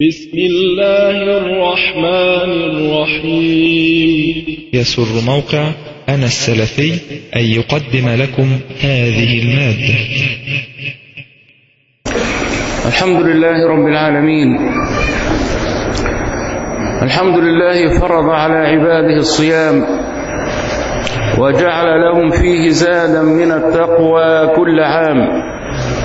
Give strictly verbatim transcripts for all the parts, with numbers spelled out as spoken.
بسم الله الرحمن الرحيم. يسر موقع أنا السلفي أن يقدم لكم هذه المادة. الحمد لله رب العالمين. الحمد لله فرض على عباده الصيام وجعل لهم فيه زادا من التقوى كل عام،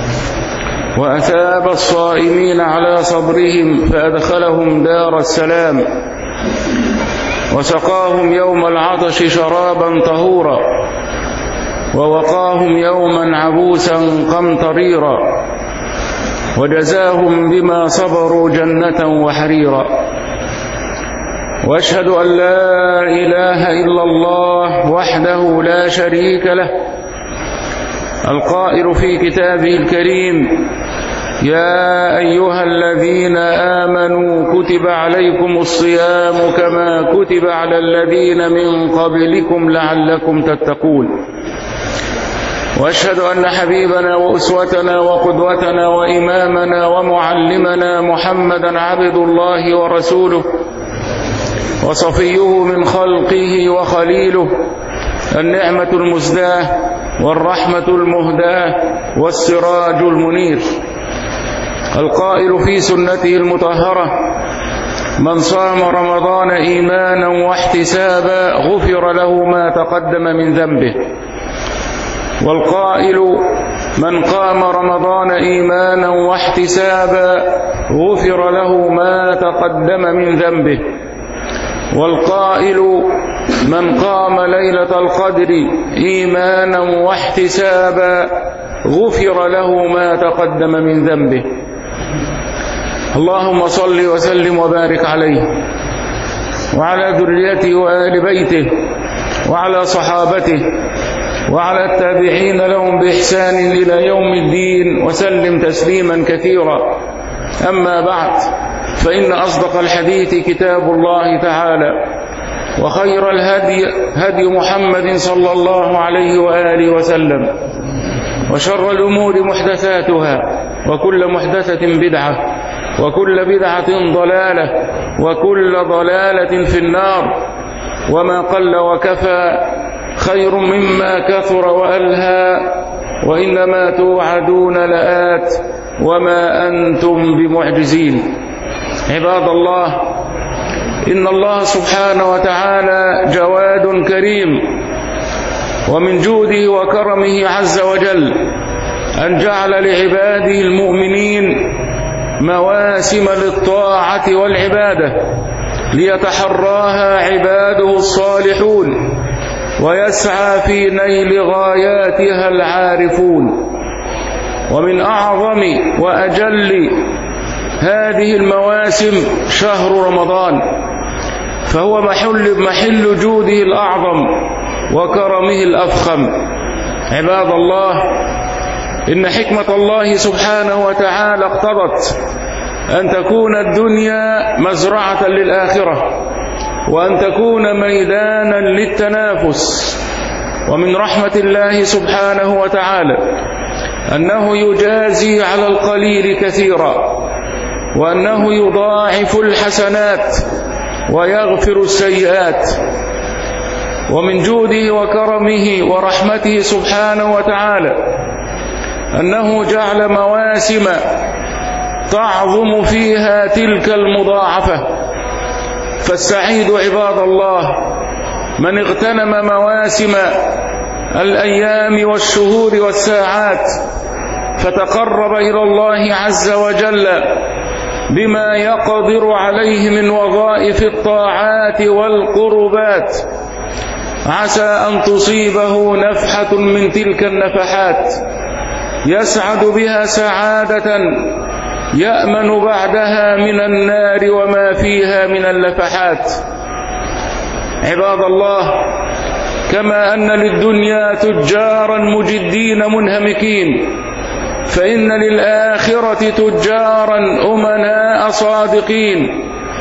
وأثاب الصائمين على صبرهم فأدخلهم دار السلام، وسقاهم يوم العطش شرابا طهورا، ووقاهم يوما عبوسا قمطريرا، وجزاهم بما صبروا جنة وحريرا. وأشهد أن لا إله إلا الله وحده لا شريك له، القائل في كتابه الكريم: يا أيها الذين آمنوا كتب عليكم الصيام كما كتب على الذين من قبلكم لعلكم تتقون. وأشهد أن حبيبنا وأسوتنا وقدوتنا وإمامنا ومعلمنا محمدا عبد الله ورسوله وصفيه من خلقه وخليله، النعمة المزداة والرحمة المهداة والسراج المنير، القائل في سنته المطهرة: من صام رمضان إيمانا واحتسابا غفر له ما تقدم من ذنبه. والقائل: من قام رمضان إيمانا واحتسابا غفر له ما تقدم من ذنبه. والقائل: من قام ليلة القدر إيمانا واحتسابا غفر له ما تقدم من ذنبه. اللهم صل وسلم وبارك عليه وعلى ذريته وآل بيته وعلى صحابته وعلى التابعين لهم بإحسان إلى يوم الدين، وسلم تسليما كثيرا. أما بعد، فإن أصدق الحديث كتاب الله تعالى، وخير الهدي هدي محمد صلى الله عليه وآله وسلم، وشر الأمور محدثاتها، وكل محدثة بدعة، وكل بدعة ضلالة، وكل ضلالة في النار. وما قل وكفى خير مما كثر وألهى، وإنما توعدون لآت وما أنتم بمعجزين. عباد الله، إن الله سبحانه وتعالى جواد كريم، ومن جوده وكرمه عز وجل أن جعل لعباده المؤمنين مواسم للطاعة والعبادة ليتحراها عباده الصالحون، ويسعى في نيل غاياتها العارفون. ومن أعظم وأجل هذه المواسم شهر رمضان، فهو محل, محل جوده الأعظم وكرمه الأفخم. عباد الله، إن حكمة الله سبحانه وتعالى اقتضت أن تكون الدنيا مزرعة للآخرة، وأن تكون ميدانا للتنافس. ومن رحمة الله سبحانه وتعالى أنه يجازي على القليل كثيرا، وأنه يضاعف الحسنات ويغفر السيئات. ومن جوده وكرمه ورحمته سبحانه وتعالى أنه جعل مواسم تعظم فيها تلك المضاعفة. فالسعيد عباد الله من اغتنم مواسم الأيام والشهور والساعات، فتقرب إلى الله عز وجل بما يقدر عليه من وظائف الطاعات والقربات، عسى أن تصيبه نفحة من تلك النفحات يسعد بها سعادة يأمن بعدها من النار وما فيها من اللفحات. عباد الله، كما أن للدنيا تجارا مجدين منهمكين، فإن للآخرة تجارا أمناء صادقين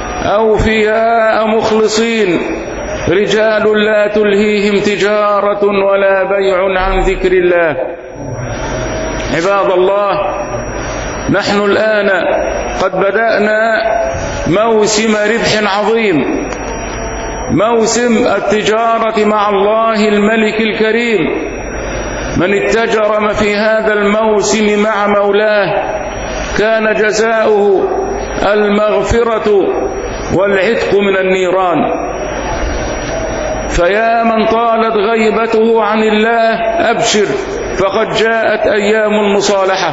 أوفياء مخلصين، رجال لا تلهيهم تجارة ولا بيع عن ذكر الله. عباد الله، نحن الآن قد بدأنا موسم ربح عظيم، موسم التجارة مع الله الملك الكريم. من اتجر في هذا الموسم مع مولاه كان جزاؤه المغفرة والعتق من النيران. فيا من طالت غيبته عن الله أبشر، فقد جاءت أيام المصالحة.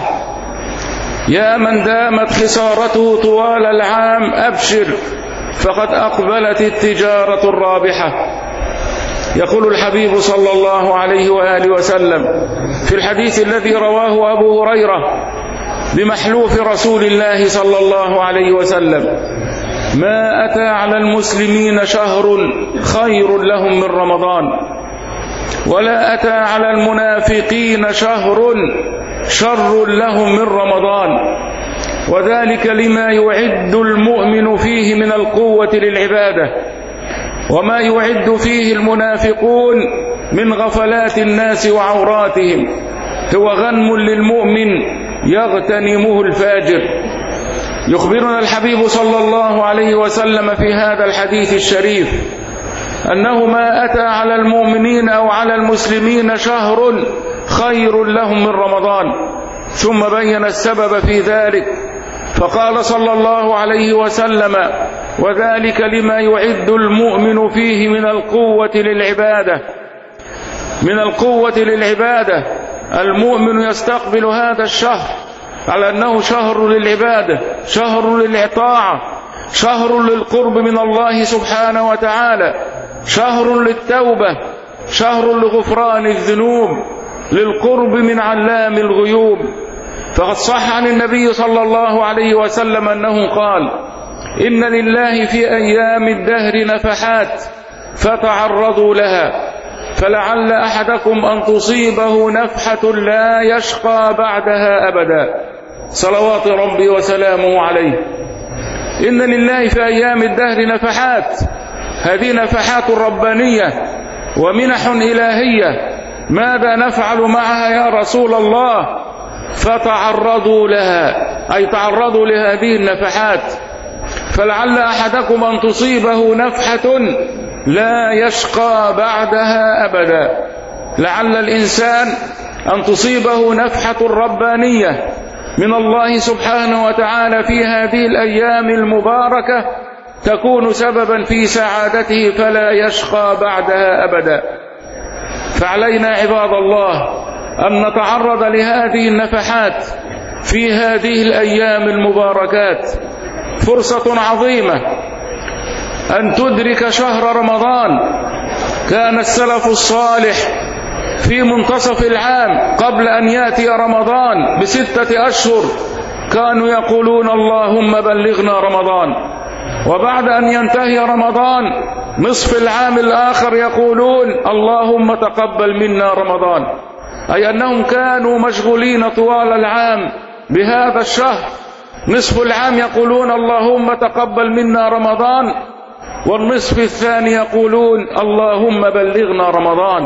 يا من دامت خسارته طوال العام أبشر، فقد أقبلت التجارة الرابحة. يقول الحبيب صلى الله عليه وآله وسلم في الحديث الذي رواه أبو هريرة بمحلوف رسول الله صلى الله عليه وسلم: ما أتى على المسلمين شهر خير لهم من رمضان، ولا أتى على المنافقين شهر شر لهم من رمضان، وذلك لما يعد المؤمن فيه من القوة للعبادة، وما يعد فيه المنافقون من غفلات الناس وعوراتهم. هو غنم للمؤمن يغتنمه الفاجر. يخبرنا الحبيب صلى الله عليه وسلم في هذا الحديث الشريف أنه ما أتى على المؤمنين أو على المسلمين شهر خير لهم من رمضان، ثم بين السبب في ذلك فقال صلى الله عليه وسلم: وذلك لما يعد المؤمن فيه من القوة للعبادة. من القوة للعبادة، المؤمن يستقبل هذا الشهر على أنه شهر للعبادة، شهر للطاعة، شهر للقرب من الله سبحانه وتعالى، شهر للتوبة، شهر لغفران الذنوب، للقرب من علام الغيوب. فقد صح عن النبي صلى الله عليه وسلم أنه قال: إن لله في أيام الدهر نفحات فتعرضوا لها، فلعل أحدكم أن تصيبه نفحة لا يشقى بعدها أبدا، صلوات ربي وسلامه عليه. إن لله في أيام الدهر نفحات، هذه نفحات ربانية ومنح إلهية. ماذا نفعل معها يا رسول الله؟ فتعرضوا لها، أي تعرضوا لهذه النفحات. فلعل أحدكم أن تصيبه نفحة لا يشقى بعدها أبدا. لعل الإنسان أن تصيبه نفحة ربانية من الله سبحانه وتعالى في هذه الأيام المباركة تكون سببا في سعادته فلا يشقى بعدها أبدا. فعلينا عباد الله أن نتعرض لهذه النفحات في هذه الأيام المباركات. فرصة عظيمة أن تدرك شهر رمضان. كان السلف الصالح في منتصف العام قبل أن يأتي رمضان بستة أشهر كانوا يقولون: اللهم بلغنا رمضان. وبعد أن ينتهي رمضان نصف العام الآخر يقولون: اللهم تقبل منا رمضان. أي أنهم كانوا مشغولين طوال العام بهذا الشهر. نصف العام يقولون: اللهم تقبل منا رمضان، والنصف الثاني يقولون: اللهم بلغنا رمضان.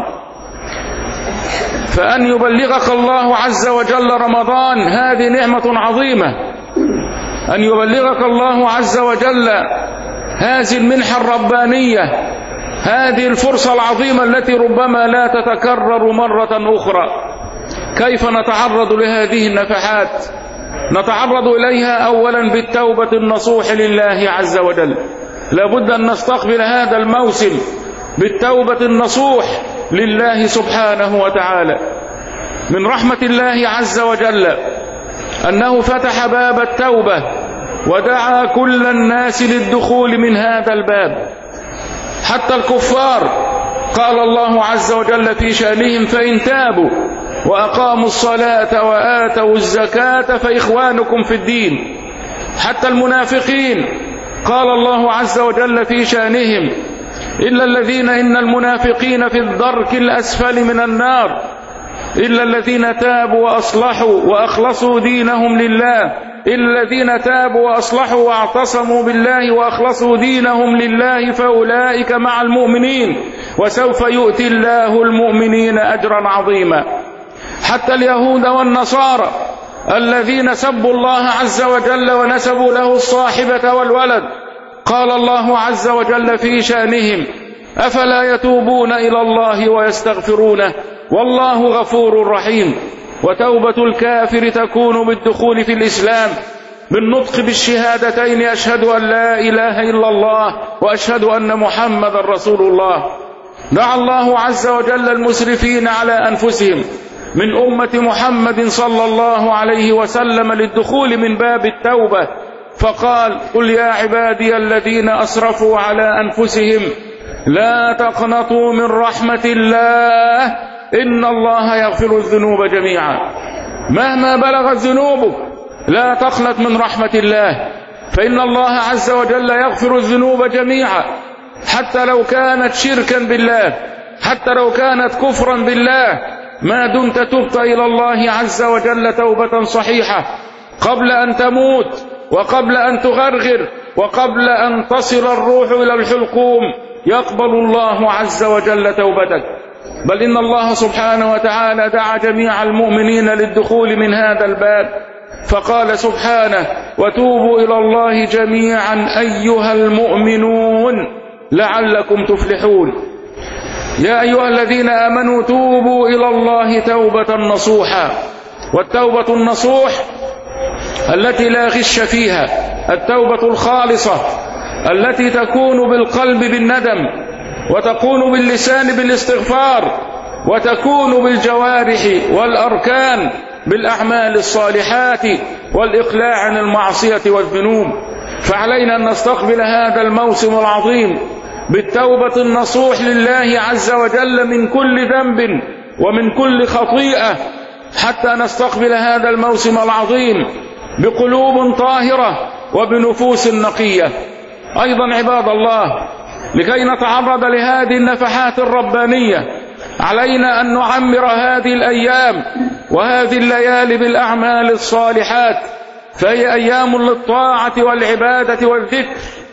فأن يبلغك الله عز وجل رمضان هذه نعمة عظيمة. أن يبلغك الله عز وجل هذه المنحة الربانية، هذه الفرصة العظيمة التي ربما لا تتكرر مرة أخرى. كيف نتعرض لهذه النفحات؟ نتعرض إليها أولا بالتوبة النصوح لله عز وجل. لابد أن نستقبل هذا الموسم بالتوبة النصوح لله سبحانه وتعالى. من رحمة الله عز وجل أنه فتح باب التوبة ودعا كل الناس للدخول من هذا الباب، حتى الكفار. قال الله عز وجل في شأنهم: فإن تابوا وأقاموا الصلاة وآتوا الزكاة فإخوانكم في الدين. حتى المنافقين قال الله عز وجل في شأنهم: إلا الذين إن المنافقين في الدرك الأسفل من النار إلا الذين تابوا وأصلحوا وأخلصوا دينهم لله إلا الذين تابوا وأصلحوا واعتصموا بالله وأخلصوا دينهم لله فأولئك مع المؤمنين وسوف يؤتي الله المؤمنين أجرا عظيما. حتى اليهود والنصارى الذين سبوا الله عز وجل ونسبوا له الصاحبة والولد. قال الله عز وجل في شأنهم: أفلا يتوبون إلى الله ويستغفرونه والله غفور رحيم. وتوبة الكافر تكون بالدخول في الإسلام بالنطق بالشهادتين: أشهد أن لا إله إلا الله وأشهد أن محمد رسول الله. دعا الله عز وجل المسرفين على أنفسهم من أمة محمد صلى الله عليه وسلم للدخول من باب التوبة، فقال: قل يا عبادي الذين أسرفوا على أنفسهم لا تقنطوا من رحمة الله إن الله يغفر الذنوب جميعا. مهما بلغت ذنوبك لا تقنط من رحمة الله، فإن الله عز وجل يغفر الذنوب جميعا، حتى لو كانت شركا بالله، حتى لو كانت كفرا بالله، ما دمت تبت إلى الله عز وجل توبة صحيحة قبل أن تموت وقبل أن تغرغر وقبل أن تصل الروح إلى الحلقوم، يقبل الله عز وجل توبتك. بل إن الله سبحانه وتعالى دعا جميع المؤمنين للدخول من هذا الباب، فقال سبحانه: وتوبوا إلى الله جميعا أيها المؤمنون لعلكم تفلحون. يا أيها الذين آمنوا توبوا إلى الله توبة نصوحا. والتوبة النصوح التي لا غش فيها، التوبة الخالصة التي تكون بالقلب بالندم، وتكون باللسان بالاستغفار، وتكون بالجوارح والأركان بالأعمال الصالحات والإقلاع عن المعصية والذنوب. فعلينا أن نستقبل هذا الموسم العظيم بالتوبة النصوح لله عز وجل من كل ذنب ومن كل خطيئة، حتى نستقبل هذا الموسم العظيم بقلوب طاهرة وبنفوس نقية. أيضا عباد الله، لكي نتعرض لهذه النفحات الربانية علينا أن نعمر هذه الأيام وهذه الليالي بالأعمال الصالحات، فهي أيام للطاعة والعبادة والذكر،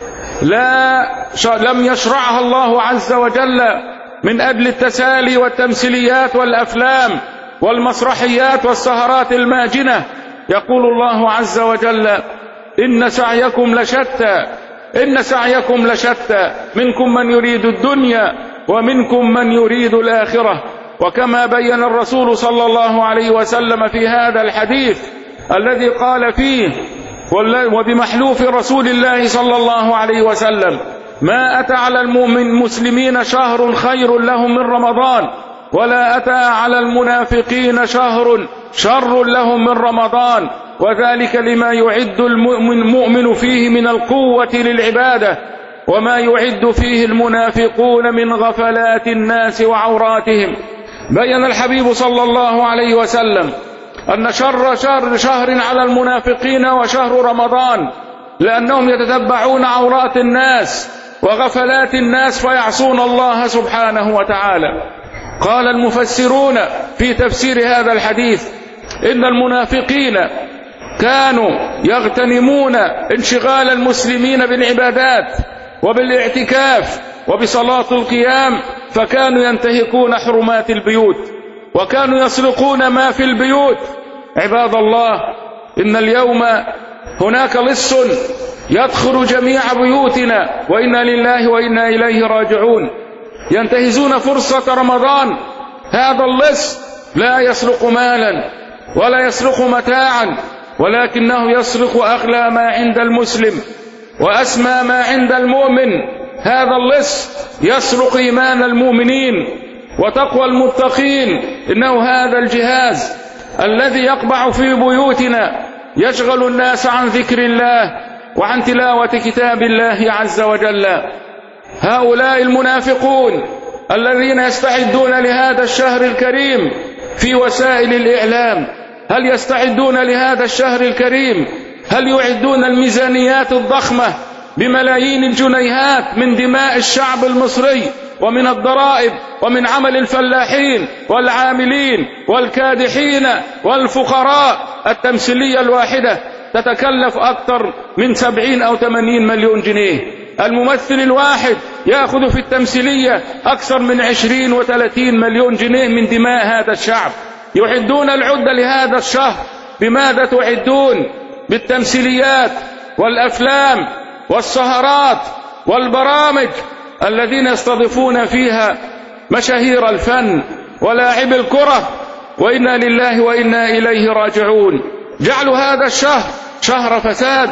لا لم يشرعها الله عز وجل من أجل التسالي والتمثيليات والأفلام والمسرحيات والسهرات الماجنة. يقول الله عز وجل: إن سعيكم لشتى إن سعيكم لشتى منكم من يريد الدنيا ومنكم من يريد الآخرة. وكما بين الرسول صلى الله عليه وسلم في هذا الحديث الذي قال فيه: وبمحلوف رسول الله صلى الله عليه وسلم: ما أتى على المسلمين شهر خير لهم من رمضان، ولا أتى على المنافقين شهر شر لهم من رمضان، وذلك لما يعد المؤمن فيه من القوة للعبادة، وما يعد فيه المنافقون من غفلات الناس وعوراتهم. بين الحبيب صلى الله عليه وسلم أن شر شهر شهر على المنافقين وشهر رمضان، لأنهم يتتبعون عورات الناس وغفلات الناس فيعصون الله سبحانه وتعالى. قال المفسرون في تفسير هذا الحديث: إن المنافقين كانوا يغتنمون انشغال المسلمين بالعبادات وبالاعتكاف وبصلاة القيام، فكانوا ينتهكون حرمات البيوت وكانوا يسرقون ما في البيوت. عباد الله، إن اليوم هناك لص يدخل جميع بيوتنا، وإنا لله وإنا إليه راجعون، ينتهزون فرصة رمضان. هذا اللص لا يسرق مالا ولا يسرق متاعا، ولكنه يسرق أغلى ما عند المسلم وأسمى ما عند المؤمن. هذا اللص يسرق إيمان المؤمنين وتقوى المتقين. إنه هذا الجهاز الذي يقبع في بيوتنا يشغل الناس عن ذكر الله وعن تلاوة كتاب الله عز وجل. هؤلاء المنافقون الذين يستعدون لهذا الشهر الكريم في وسائل الإعلام، هل يستعدون لهذا الشهر الكريم؟ هل يعدون الميزانيات الضخمة بملايين الجنيهات من دماء الشعب المصري ومن الضرائب ومن عمل الفلاحين والعاملين والكادحين والفقراء؟ التمثيلية الواحدة تتكلف أكثر من سبعين أو ثمانين مليون جنيه. الممثل الواحد يأخذ في التمثيلية أكثر من عشرين وثلاثين مليون جنيه من دماء هذا الشعب. يعدون العدة لهذا الشهر بماذا تعدون؟ بالتمثيليات والأفلام والسهرات والبرامج الذين يستضيفون فيها مشاهير الفن ولاعب الكرة، وإنا لله وإنا إليه راجعون. جعلوا هذا الشهر شهر فساد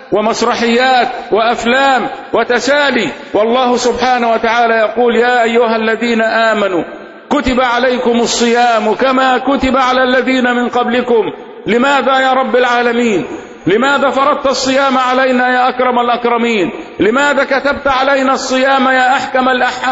ومسرحيات وأفلام وتسالي، والله سبحانه وتعالى يقول: يا أيها الذين آمنوا كتب عليكم الصيام كما كتب على الذين من قبلكم. لماذا يا رب العالمين؟ لماذا فرضت الصيام علينا يا أكرم الأكرمين؟ لماذا كتبت علينا الصيام يا أحكم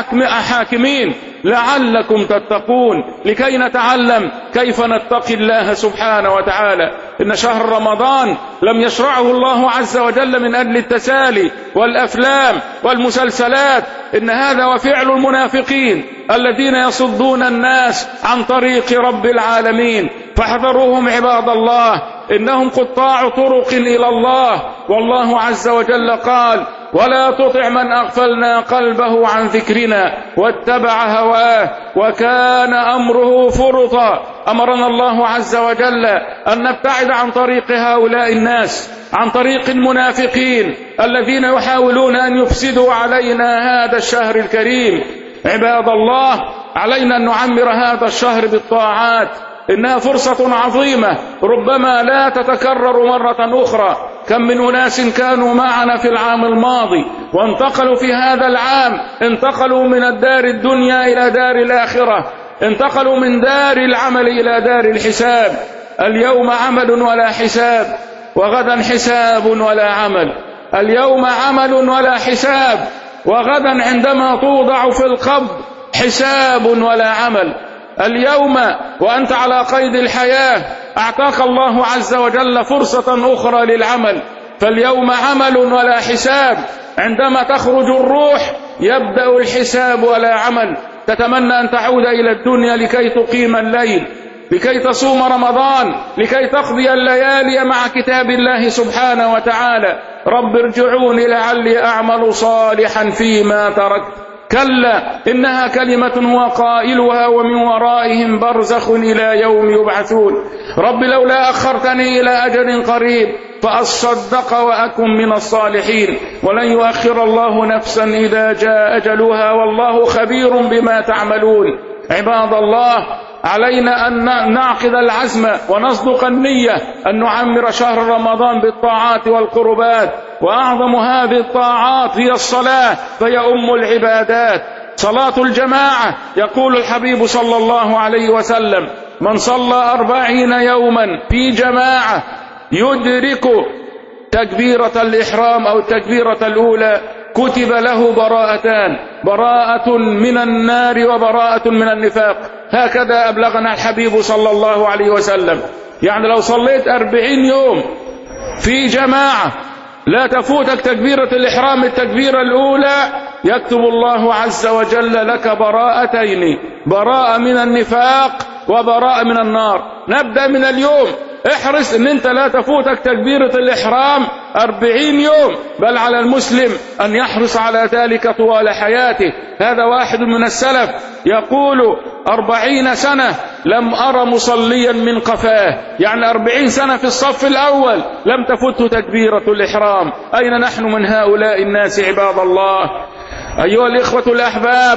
الحاكمين؟ لعلكم تتقون، لكي نتعلم كيف نتقي الله سبحانه وتعالى. إن شهر رمضان لم يشرعه الله عز وجل من أجل التسالي والأفلام والمسلسلات، إن هذا وفعل المنافقين الذين يصدون الناس عن طريق رب العالمين، فاحذروهم عباد الله، إنهم قطاع طرق إلى الله. والله عز وجل قال: ولا تطع من أغفلنا قلبه عن ذكرنا واتبع هواه وكان أمره فرطا. أمرنا الله عز وجل أن نبتعد عن طريق هؤلاء الناس، عن طريق المنافقين الذين يحاولون أن يفسدوا علينا هذا الشهر الكريم. عباد الله، علينا أن نعمر هذا الشهر بالطاعات، إنها فرصة عظيمة ربما لا تتكرر مرة أخرى. كم من أناس كانوا معنا في العام الماضي وانتقلوا في هذا العام، انتقلوا من الدار الدنيا إلى دار الآخرة، انتقلوا من دار العمل إلى دار الحساب. اليوم عمل ولا حساب، وغدا حساب ولا عمل. اليوم عمل ولا حساب، وغدا عندما توضع في القبر حساب ولا عمل. اليوم وأنت على قيد الحياة أعطاك الله عز وجل فرصة أخرى للعمل، فاليوم عمل ولا حساب. عندما تخرج الروح يبدأ الحساب ولا عمل. تتمنى أن تعود إلى الدنيا لكي تقيم الليل، لكي تصوم رمضان، لكي تقضي الليالي مع كتاب الله سبحانه وتعالى. رب ارجعوني لعلي أعمل صالحا فيما تركت. كلا إنها كلمة هو قائلها ومن ورائهم برزخ إلى يوم يبعثون. رب لولا أخرتني إلى أجل قريب فأصدق وأكن من الصالحين، ولن يؤخر الله نفسا إذا جاء أجلها والله خبير بما تعملون. عباد الله، علينا أن نعقد العزم ونصدق النية أن نعمر شهر رمضان بالطاعات والقربات، وأعظم هذه الطاعات هي الصلاة، فهي أم العبادات. صلاة الجماعة، يقول الحبيب صلى الله عليه وسلم: من صلى أربعين يوما في جماعة يدرك تكبيرة الإحرام أو التكبيرة الأولى كتب له براءتان، براءة من النار وبراءة من النفاق. هكذا أبلغنا الحبيب صلى الله عليه وسلم. يعني لو صليت أربعين يوم في جماعة لا تفوتك تكبيرة الإحرام التكبيرة الأولى، يكتب الله عز وجل لك براءتين، براءة من النفاق وبراءة من النار. نبدأ من اليوم، احرص ان انت لا تفوتك تكبيرة الإحرام أربعين يوم، بل على المسلم أن يحرص على ذلك طوال حياته. هذا واحد من السلف يقول: أربعين سنة لم أرى مصليا من قفاه، يعني أربعين سنة في الصف الأول لم تفته تكبيرة الإحرام. أين نحن من هؤلاء الناس عباد الله؟ أيها الإخوة الأحباب،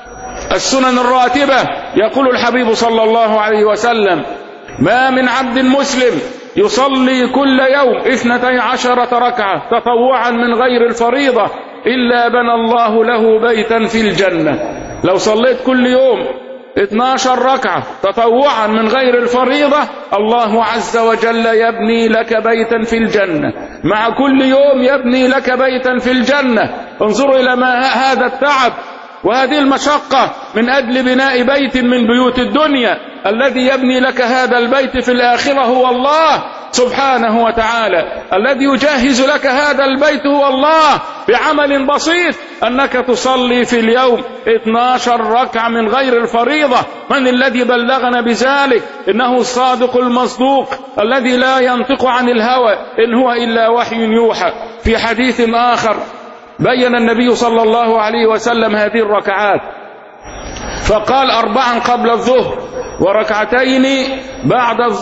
السنن الراتبة، يقول الحبيب صلى الله عليه وسلم: ما من عبد مسلم يصلي كل يوم اثنتي عشرة ركعة تطوعا من غير الفريضة إلا بنى الله له بيتا في الجنة. لو صليت كل يوم اثنتي عشرة ركعة تطوعا من غير الفريضة، الله عز وجل يبني لك بيتا في الجنة. مع كل يوم يبني لك بيتا في الجنة. انظروا إلى ما هذا التعب وهذه المشقة من أجل بناء بيت من بيوت الدنيا. الذي يبني لك هذا البيت في الآخرة هو الله سبحانه وتعالى. الذي يجهز لك هذا البيت هو الله بعمل بسيط، أنك تصلي في اليوم اثنتي عشرة ركعة من غير الفريضة. من الذي بلغنا بذلك؟ إنه الصادق المصدوق الذي لا ينطق عن الهوى، إن هو إلا وحي يوحى. في حديث آخر بين النبي صلى الله عليه وسلم هذه الركعات فقال: أربعا قبل الظهر وركعتين بعد الظهر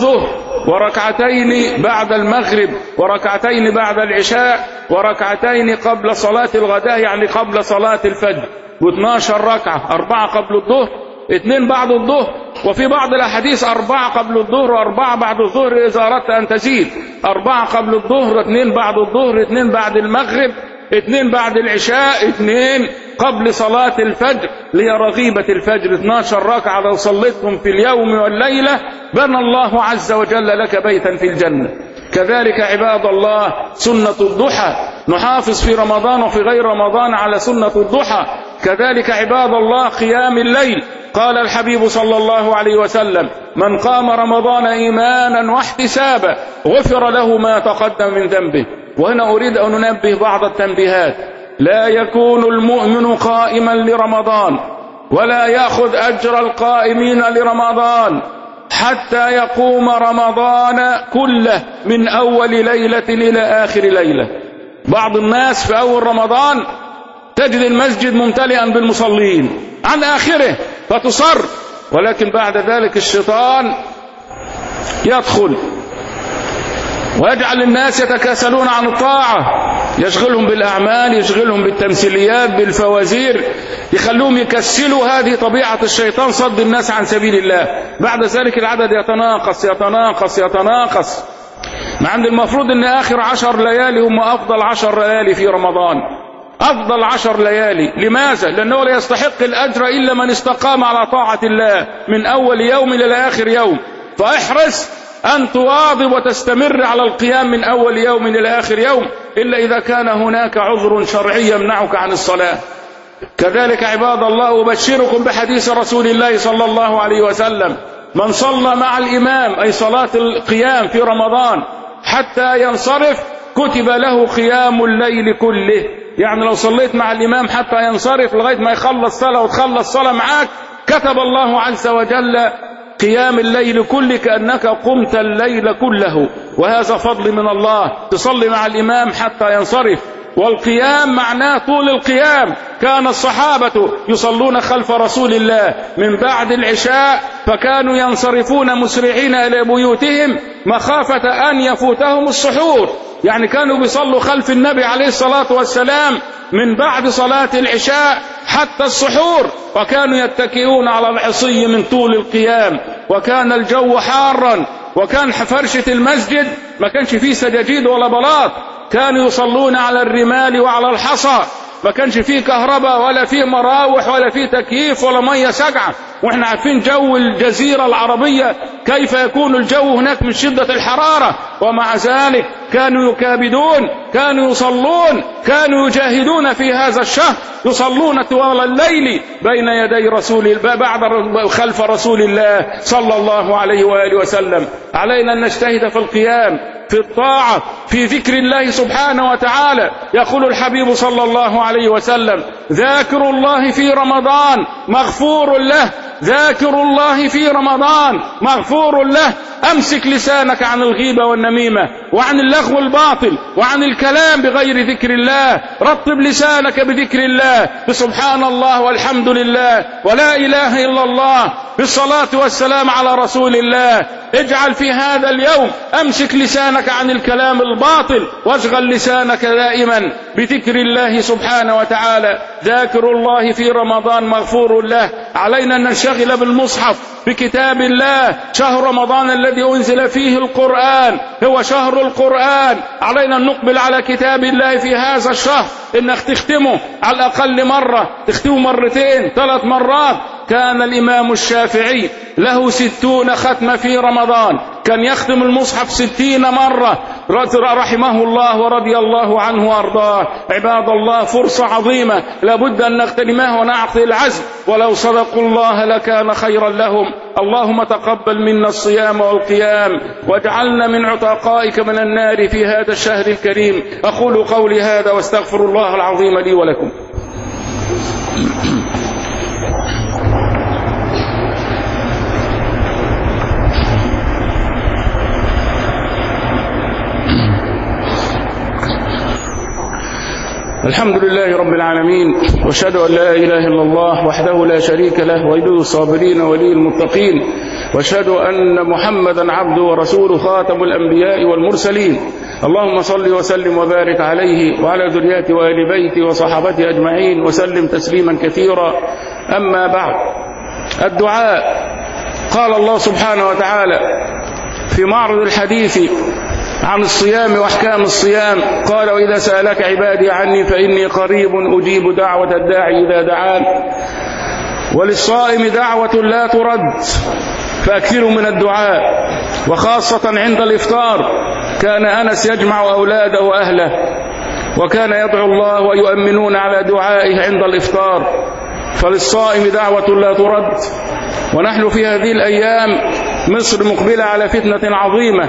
وركعتين بعد المغرب وركعتين بعد العشاء وركعتين قبل صلاة الغداء يعني قبل صلاة الفجر، واثناشر ركعة، أربعة قبل الظهر اثنين بعد الظهر، وفي بعض الأحاديث أربعة قبل الظهر وأربعة بعد الظهر إذا أردت أن تزيد، أربعة قبل الظهر اثنين بعد الظهر اثنين بعد المغرب اثنين بعد العشاء اثنين قبل صلاة الفجر اللي هي رغيبة الفجر، اثناشر ركعة لو صليتهم في اليوم والليلة بنى الله عز وجل لك بيتا في الجنة. كذلك عباد الله سنة الضحى، نحافظ في رمضان وفي غير رمضان على سنة الضحى. كذلك عباد الله قيام الليل، قال الحبيب صلى الله عليه وسلم: من قام رمضان إيمانا واحتسابا غفر له ما تقدم من ذنبه. وهنا أريد أن ننبه بعض التنبيهات. لا يكون المؤمن قائما لرمضان ولا يأخذ أجر القائمين لرمضان حتى يقوم رمضان كله من أول ليلة إلى آخر ليلة. بعض الناس في أول رمضان تجد المسجد ممتلئا بالمصلين عن آخره فتصر، ولكن بعد ذلك الشيطان يدخل ويجعل الناس يتكاسلون عن الطاعة، يشغلهم بالأعمال، يشغلهم بالتمثيليات، بالفوازير، يخلوهم يكسلوا. هذه طبيعة الشيطان، صد الناس عن سبيل الله. بعد ذلك العدد يتناقص يتناقص يتناقص، مع أن المفروض أن آخر عشر ليالي هم أفضل عشر ليالي في رمضان، أفضل عشر ليالي. لماذا؟ لأنه لا يستحق الأجر إلا من استقام على طاعة الله من أول يوم إلى آخر يوم. فاحرص أن تواظب وتستمر على القيام من أول يوم إلى آخر يوم، إلا إذا كان هناك عذر شرعي يمنعك عن الصلاة. كذلك عباد الله أبشركم بحديث رسول الله صلى الله عليه وسلم: من صلى مع الإمام أي صلاة القيام في رمضان حتى ينصرف كتب له قيام الليل كله. يعني لو صليت مع الإمام حتى ينصرف لغاية ما يخلص صلاة وتخلص صلاة معاك، كتب الله عز وجل قيام الليل كله كأنك قمت الليل كله. وهذا فضل من الله، تصلي مع الإمام حتى ينصرف. والقيام معناه طول القيام. كان الصحابة يصلون خلف رسول الله من بعد العشاء فكانوا ينصرفون مسرعين إلى بيوتهم مخافة أن يفوتهم السحور. يعني كانوا بيصلوا خلف النبي عليه الصلاة والسلام من بعد صلاة العشاء حتى السحور، وكانوا يتكئون على العصي من طول القيام. وكان الجو حارا، وكان فرشة المسجد ما كانش فيه سجاجيد ولا بلاط، كانوا يصلون على الرمال وعلى الحصى، ما كانش فيه كهرباء ولا فيه مراوح ولا فيه تكييف ولا مية ساقعة. واحنا عارفين جو الجزيرة العربية كيف يكون الجو هناك من شدة الحرارة، ومع ذلك كانوا يكابدون، كانوا يصلون، كانوا يجاهدون في هذا الشهر، يصلون طوال الليل بين يدي رسول الله بعد خلف رسول الله صلى الله عليه وآله وسلم. علينا أن نجتهد في القيام، في الطاعة، في ذكر الله سبحانه وتعالى. يقول الحبيب صلى الله عليه وسلم: ذاكر الله في رمضان مغفور له، ذاكر الله في رمضان مغفور له. أمسك لسانك عن الغيبة والنميمة وعن اللغو الباطل وعن الكلام بغير ذكر الله. رطب لسانك بذكر الله، بسبحان الله والحمد لله ولا إله إلا الله، بالصلاة والسلام على رسول الله. اجعل في هذا اليوم أمسك لسانك عن الكلام الباطل، واشغل لسانك دائما بذكر الله سبحانه وتعالى. ذاكر الله في رمضان مغفور له. علينا أن ننشغل بالمصحف بكتاب الله. شهر رمضان الذي أنزل فيه القرآن هو شهر القرآن. علينا أن نقبل على كتاب الله في هذا الشهر، إنك تختمه على الأقل مرة، تختمه مرتين ثلاث مرات. كان الإمام الشافعي له ستون ختمة في رمضان، كان يختم المصحف ستين مرة رحمه الله ورضي الله عنه وأرضاه. عباد الله فرصة عظيمة لابد أن نغتنمها ونعطي العزم، ولو صدقوا الله لكان خيرا لهم. اللهم تقبل منا الصيام والقيام، واجعلنا من عتقائك من النار في هذا الشهر الكريم. أقول قولي هذا واستغفر الله العظيم لي ولكم. الحمد لله رب العالمين، واشهد أن لا إله إلا الله وحده لا شريك له ولي الصابرين ولي المتقين، واشهد أن محمدا عبده ورسوله خاتم الأنبياء والمرسلين. اللهم صل وسلم وبارك عليه وعلى ذريته وآل بيته وصحابته أجمعين وسلم تسليما كثيرا. أما بعد، الدعاء. قال الله سبحانه وتعالى في معرض الحديث عن الصيام وأحكام الصيام، قال: وإذا سألك عبادي عني فإني قريب أجيب دعوة الداعي إذا دعان وللصائم دعوة لا ترد. فأكثروا من الدعاء، وخاصة عند الإفطار. كان أنس يجمع أولاده وأهله، وكان يدعو الله ويؤمنون على دعائه عند الإفطار. فللصائم دعوة لا ترد. ونحن في هذه الأيام مصر مقبلة على فتنة عظيمة،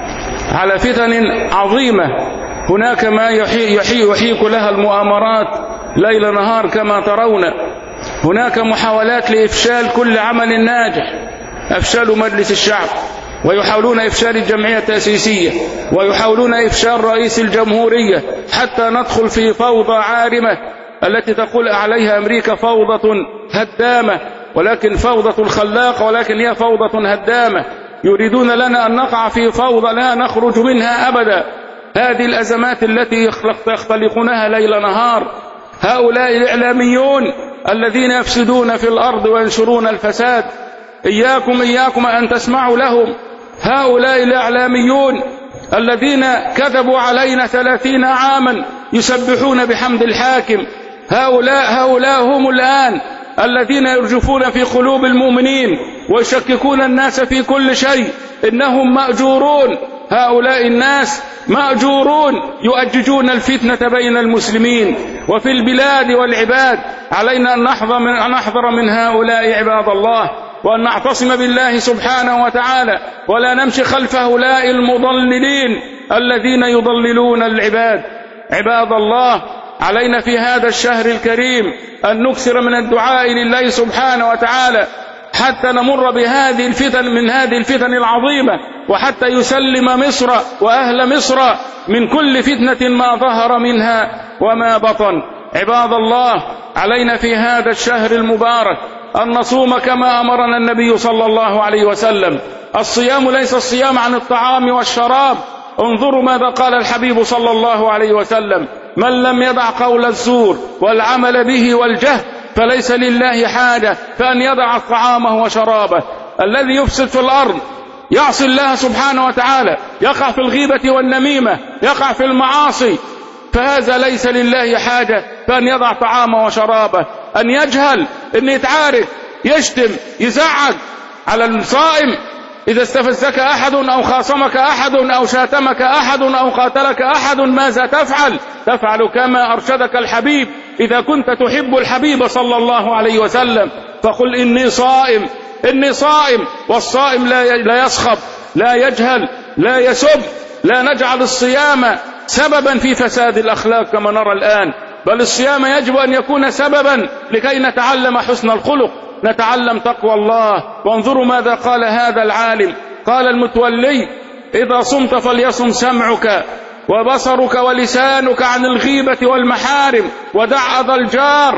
على فتن عظيمة. هناك ما يحي يحي يحيك لها المؤامرات ليل نهار كما ترون. هناك محاولات لإفشال كل عمل ناجح. أفشلوا مجلس الشعب، ويحاولون إفشال الجمعية التأسيسية، ويحاولون إفشال رئيس الجمهورية، حتى ندخل في فوضى عارمة التي تقول عليها أمريكا فوضى هدامة، ولكن فوضى الخلاق، ولكن هي فوضى هدامة. يريدون لنا أن نقع في فوضى لا نخرج منها أبدا. هذه الأزمات التي يختلقونها ليل نهار. هؤلاء الإعلاميون الذين يفسدون في الأرض وينشرون الفساد، إياكم إياكم أن تسمعوا لهم. هؤلاء الإعلاميون الذين كذبوا علينا ثلاثين عاما يسبحون بحمد الحاكم، هؤلاء هؤلاء هم الآن الذين يرجفون في قلوب المؤمنين ويشككون الناس في كل شيء. إنهم مأجورون، هؤلاء الناس مأجورون يؤججون الفتنة بين المسلمين وفي البلاد والعباد. علينا أن نحذر من, أن نحذر من هؤلاء عباد الله، وأن نعتصم بالله سبحانه وتعالى، ولا نمشي خلف هؤلاء المضللين الذين يضللون العباد. عباد الله، علينا في هذا الشهر الكريم أن نكثر من الدعاء لله سبحانه وتعالى، حتى نمر بهذه الفتن من هذه الفتن العظيمة، وحتى يسلم مصر وأهل مصر من كل فتنة ما ظهر منها وما بطن. عباد الله، علينا في هذا الشهر المبارك أن نصوم كما أمرنا النبي صلى الله عليه وسلم. الصيام ليس الصيام عن الطعام والشراب. انظروا ماذا قال الحبيب صلى الله عليه وسلم: من لم يدع قول الزور والعمل به والجهل فليس لله حاجة فأن يدع طعامه وشرابه. الذي يفسد في الأرض يعصي الله سبحانه وتعالى، يقع في الغيبة والنميمة، يقع في المعاصي، فهذا ليس لله حاجة فأن يضع طعامه وشرابه. أن يجهل، أن يتعارك، يشتم، يزعق على الصائم. إذا استفزك أحد أو خاصمك أحد أو شاتمك أحد أو قاتلك أحد ماذا تفعل؟ تفعل كما أرشدك الحبيب. إذا كنت تحب الحبيب صلى الله عليه وسلم فقل إني صائم، إني صائم. والصائم لا يسخب، لا يجهل، لا يسب. لا نجعل الصيام سببا في فساد الأخلاق كما نرى الآن، بل الصيام يجب أن يكون سببا لكي نتعلم حسن الخلق، نتعلم تقوى الله. وانظروا ماذا قال هذا العالم، قال المتولي: إذا صمت فليصم سمعك وبصرك ولسانك عن الغيبة والمحارم، ودع أذى الجار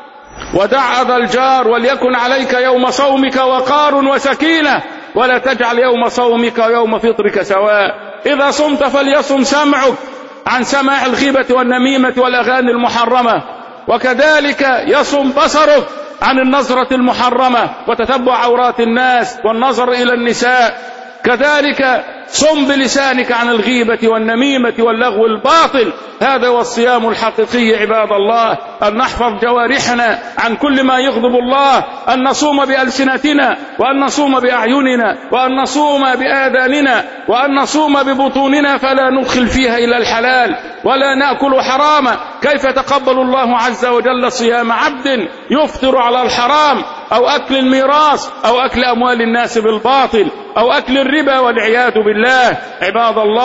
ودع أذى الجار وليكن عليك يوم صومك وقار وسكينة، ولا تجعل يوم صومك ويوم فطرك سواء. إذا صمت فليصم سمعك عن سماع الغيبة والنميمة والأغاني المحرمة، وكذلك يصم بصرك عن النظرة المحرمة وتتبع عورات الناس والنظر إلى النساء. كذلك صم بلسانك عن الغيبة والنميمة واللغو الباطل. هذا هو الصيام الحقيقي عباد الله، أن نحفظ جوارحنا عن كل ما يغضب الله، أن نصوم بألسنتنا، وأن نصوم بأعيننا، وأن نصوم بآذاننا، وأن نصوم ببطوننا، فلا ندخل فيها إلى الحلال ولا نأكل حراما. كيف تقبل الله عز وجل صيام عبد يفطر على الحرام أو أكل الميراث أو أكل أموال الناس بالباطل أو أكل الربا والعياذ بالله؟ عباد الله،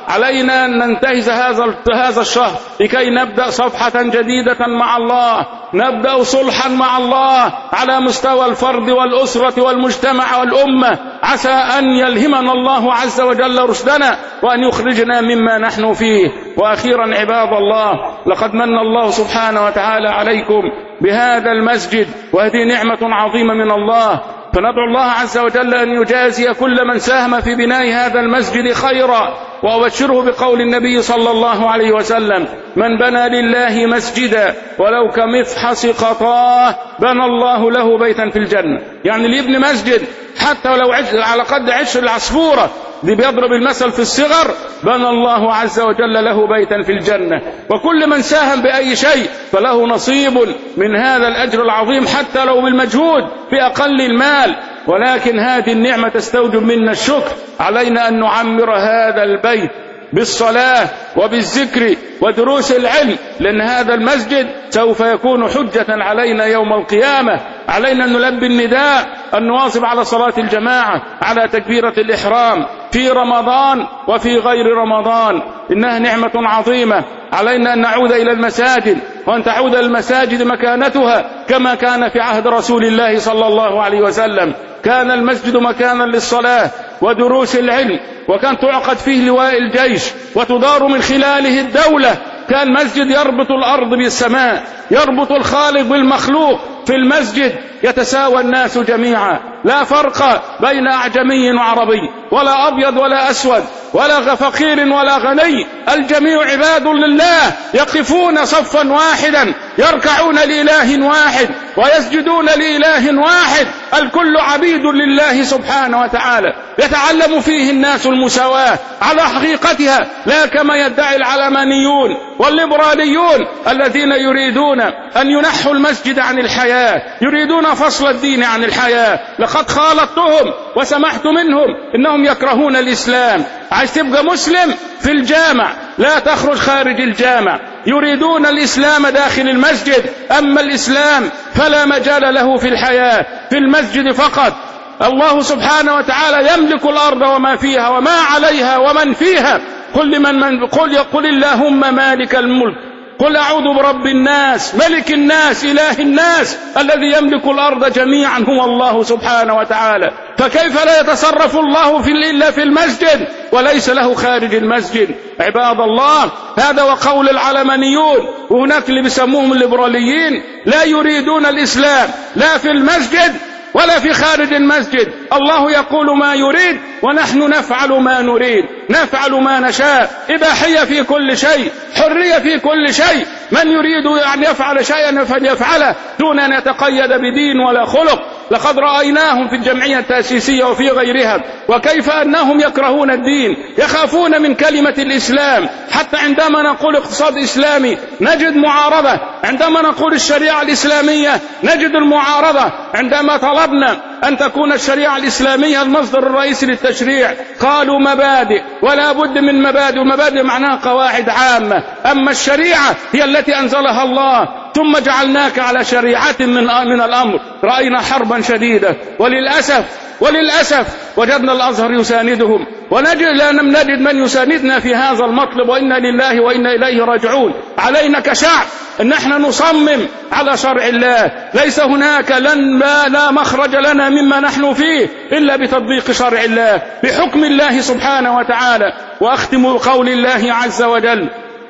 علينا أن ننتهز هذا هذا الشهر لكي نبدأ صفحة جديدة مع الله، نبدأ صلحا مع الله على مستوى الفرد والأسرة والمجتمع والأمة. عسى أن يلهمنا الله عز وجل رشدنا وأن يخرجنا مما نحن فيه. وأخيرا عباد الله، لقد من الله سبحانه وتعالى عليكم بهذا المسجد، وهذه نعمة عظيمة من الله، فندعو الله عز وجل أن يجازي كل من ساهم في بناء هذا المسجد خيرا. وأبشره بقول النبي صلى الله عليه وسلم: من بنى لله مسجدا ولو كمفحص قطاه بنى الله له بيتا في الجنة. يعني اللي يبني مسجد حتى ولو على قد عشر العصفورة، دي بيضرب المثل في الصغر، بنى الله عز وجل له بيتا في الجنة. وكل من ساهم بأي شيء فله نصيب من هذا الأجر العظيم حتى لو بالمجهود بأقل المال. ولكن هذه النعمة تستوجب منا الشكر. علينا أن نعمر هذا البيت بالصلاة وبالذكر ودروس العلم، لأن هذا المسجد سوف يكون حجة علينا يوم القيامة. علينا أن نلبي النداء، أن نواظب على صلاة الجماعة، على تكبيرة الإحرام في رمضان وفي غير رمضان، إنها نعمة عظيمة. علينا أن نعود إلى المساجد، وأن تعود المساجد مكانتها كما كان في عهد رسول الله صلى الله عليه وسلم. كان المسجد مكانا للصلاة ودروس العلم، وكان تعقد فيه لواء الجيش وتدار من خلاله الدولة. كان مسجد يربط الأرض بالسماء، يربط الخالق بالمخلوق. في المسجد يتساوى الناس جميعا، لا فرق بين أعجمي وعربي، ولا أبيض ولا أسود، ولا فقير ولا غني. الجميع عباد لله، يقفون صفا واحدا، يركعون لإله واحد ويسجدون لإله واحد. الكل عبيد لله سبحانه وتعالى. يتعلم فيه الناس المساواة على حقيقتها، لا كما يدعي العلمانيون والليبراليون الذين يريدون أن ينحوا المسجد عن الحياة، يريدون فصل الدين عن الحياة. لقد خالطتهم وسمحت منهم، إنهم يكرهون الإسلام. عايز تبقى مسلم في الجامع، لا تخرج خارج الجامع. يريدون الإسلام داخل المسجد، أما الإسلام فلا مجال له في الحياة، في المسجد فقط. الله سبحانه وتعالى يملك الأرض وما فيها وما عليها ومن فيها. قل لمن من قل يقول اللهم مالك الملك، قل أعوذ برب الناس ملك الناس إله الناس. الذي يملك الأرض جميعا هو الله سبحانه وتعالى. فكيف لا يتصرف الله في إلا في المسجد وليس له خارج المسجد؟ عباد الله، هذا وقول العلمانيون، وهناك اللي بيسموهم الليبراليين، لا يريدون الإسلام لا في المسجد ولا في خارج المسجد. الله يقول ما يريد ونحن نفعل ما نريد، نفعل ما نشاء. إباحية في كل شيء، حرية في كل شيء. من يريد أن يفعل شيئا فليفعله دون أن يتقيد بدين ولا خلق. لقد رأيناهم في الجمعية التأسيسية وفي غيرها، وكيف أنهم يكرهون الدين، يخافون من كلمة الإسلام. حتى عندما نقول اقتصاد إسلامي نجد معارضة، عندما نقول الشريعة الإسلامية نجد المعارضة. عندما طلبنا أن تكون الشريعة الإسلامية المصدر الرئيسي للتشريع قالوا مبادئ، ولا بد من مبادئ، ومبادئ معناها قواعد عامة. أما الشريعة هي التي أنزلها الله، ثم جعلناك على شريعة من من الأمر. رأينا حربا شديدة، وللأسف وللأسف وجدنا الأزهر يساندهم، ونجد لم نجد من يساندنا في هذا المطلب، وإنا لله وإنا إليه راجعون. علينا كشعب أن احنا نصمم على شرع الله. ليس هناك لن لا مخرج لنا مما نحن فيه إلا بتطبيق شرع الله، بحكم الله سبحانه وتعالى. وأختم قول الله عز وجل: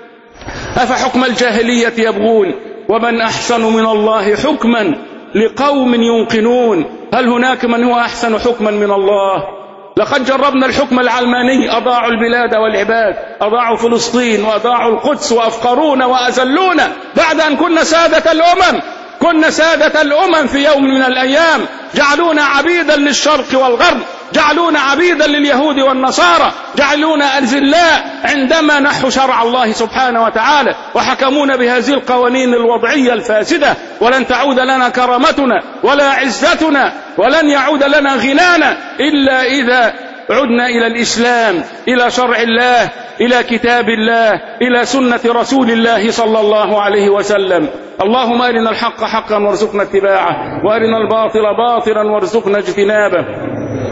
أفحكم الجاهلية يبغون ومن أحسن من الله حكما لقوم يوقنون. هل هناك من هو أحسن حكما من الله؟ لقد جربنا الحكم العلماني، أضاعوا البلاد والعباد، أضاعوا فلسطين وأضاعوا القدس وأفقرونا وأذلونا بعد أن كنا سادة الأمم. كنا سادة الأمم في يوم من الأيام، جعلونا عبيدا للشرق والغرب، جعلونا عبيدا لليهود والنصارى، جعلونا أذلاء عندما نحوا شرع الله سبحانه وتعالى، وحكمونا بهذه القوانين الوضعية الفاسدة. ولن تعود لنا كرامتنا ولا عزتنا، ولن يعود لنا غنانا إلا إذا عدنا إلى الإسلام، إلى شرع الله، إلى كتاب الله، إلى سنة رسول الله صلى الله عليه وسلم. اللهم أرنا الحق حقا وارزقنا اتباعه، وأرنا الباطل باطلا وارزقنا اجتنابه.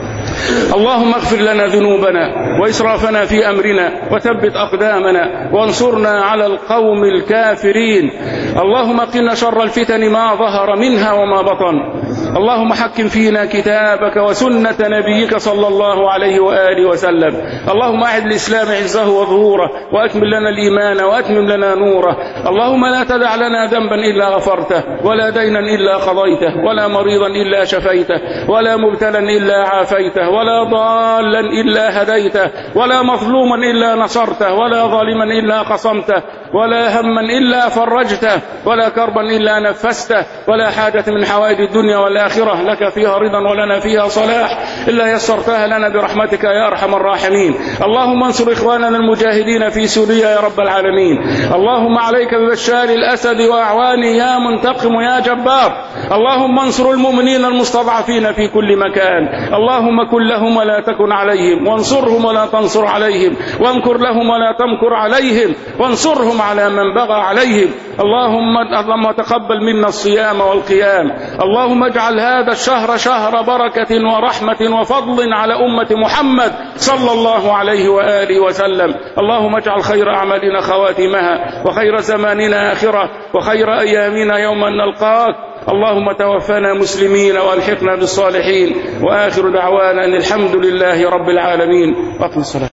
اللهم اغفر لنا ذنوبنا وإسرافنا في أمرنا وثبت أقدامنا وانصرنا على القوم الكافرين. اللهم قنا شر الفتن ما ظهر منها وما بطن. اللهم حكم فينا كتابك وسنة نبيك صلى الله عليه وآله وسلم. اللهم أعد الإسلام عزه وظهوره وأكمل لنا الإيمان وأتمم لنا نوره. اللهم لا تدع لنا ذنبا إلا غفرته ولا دينا إلا قضيته ولا مريضا إلا شفيته ولا مبتلا إلا عافيته ولا ضالا إلا هديته ولا مظلوما إلا نصرته ولا ظالما إلا قصمته ولا هما إلا فرجته ولا كربا إلا نفسته ولا حاجة من حوائج الدنيا والآخرة لك فيها رضا ولنا فيها صلاح إلا يسرتها لنا برحمتك يا أرحم الراحمين. اللهم انصر إخواننا المجاهدين في سوريا يا رب العالمين. اللهم عليك ببشار الأسد وأعوانه يا منتقم يا جبار. اللهم انصر المؤمنين المستضعفين في كل مكان. اللهم كن لهم ولا تكن عليهم وانصرهم ولا تنصر عليهم وانكر لهم ولا تمكر عليهم وانصرهم على من بغى عليهم. اللهم اللهم تقبل منا الصيام والقيام. اللهم اجعل هذا الشهر شهر بركة ورحمة وفضل على أمة محمد صلى الله عليه وآله وسلم. اللهم اجعل خير أعمالنا خواتمها وخير زماننا آخرة وخير أيامنا يوم نلقاك. اللهم توفنا مسلمين والحقنا بالصالحين. وآخر دعوانا أن الحمد لله رب العالمين. أقم الصلاة.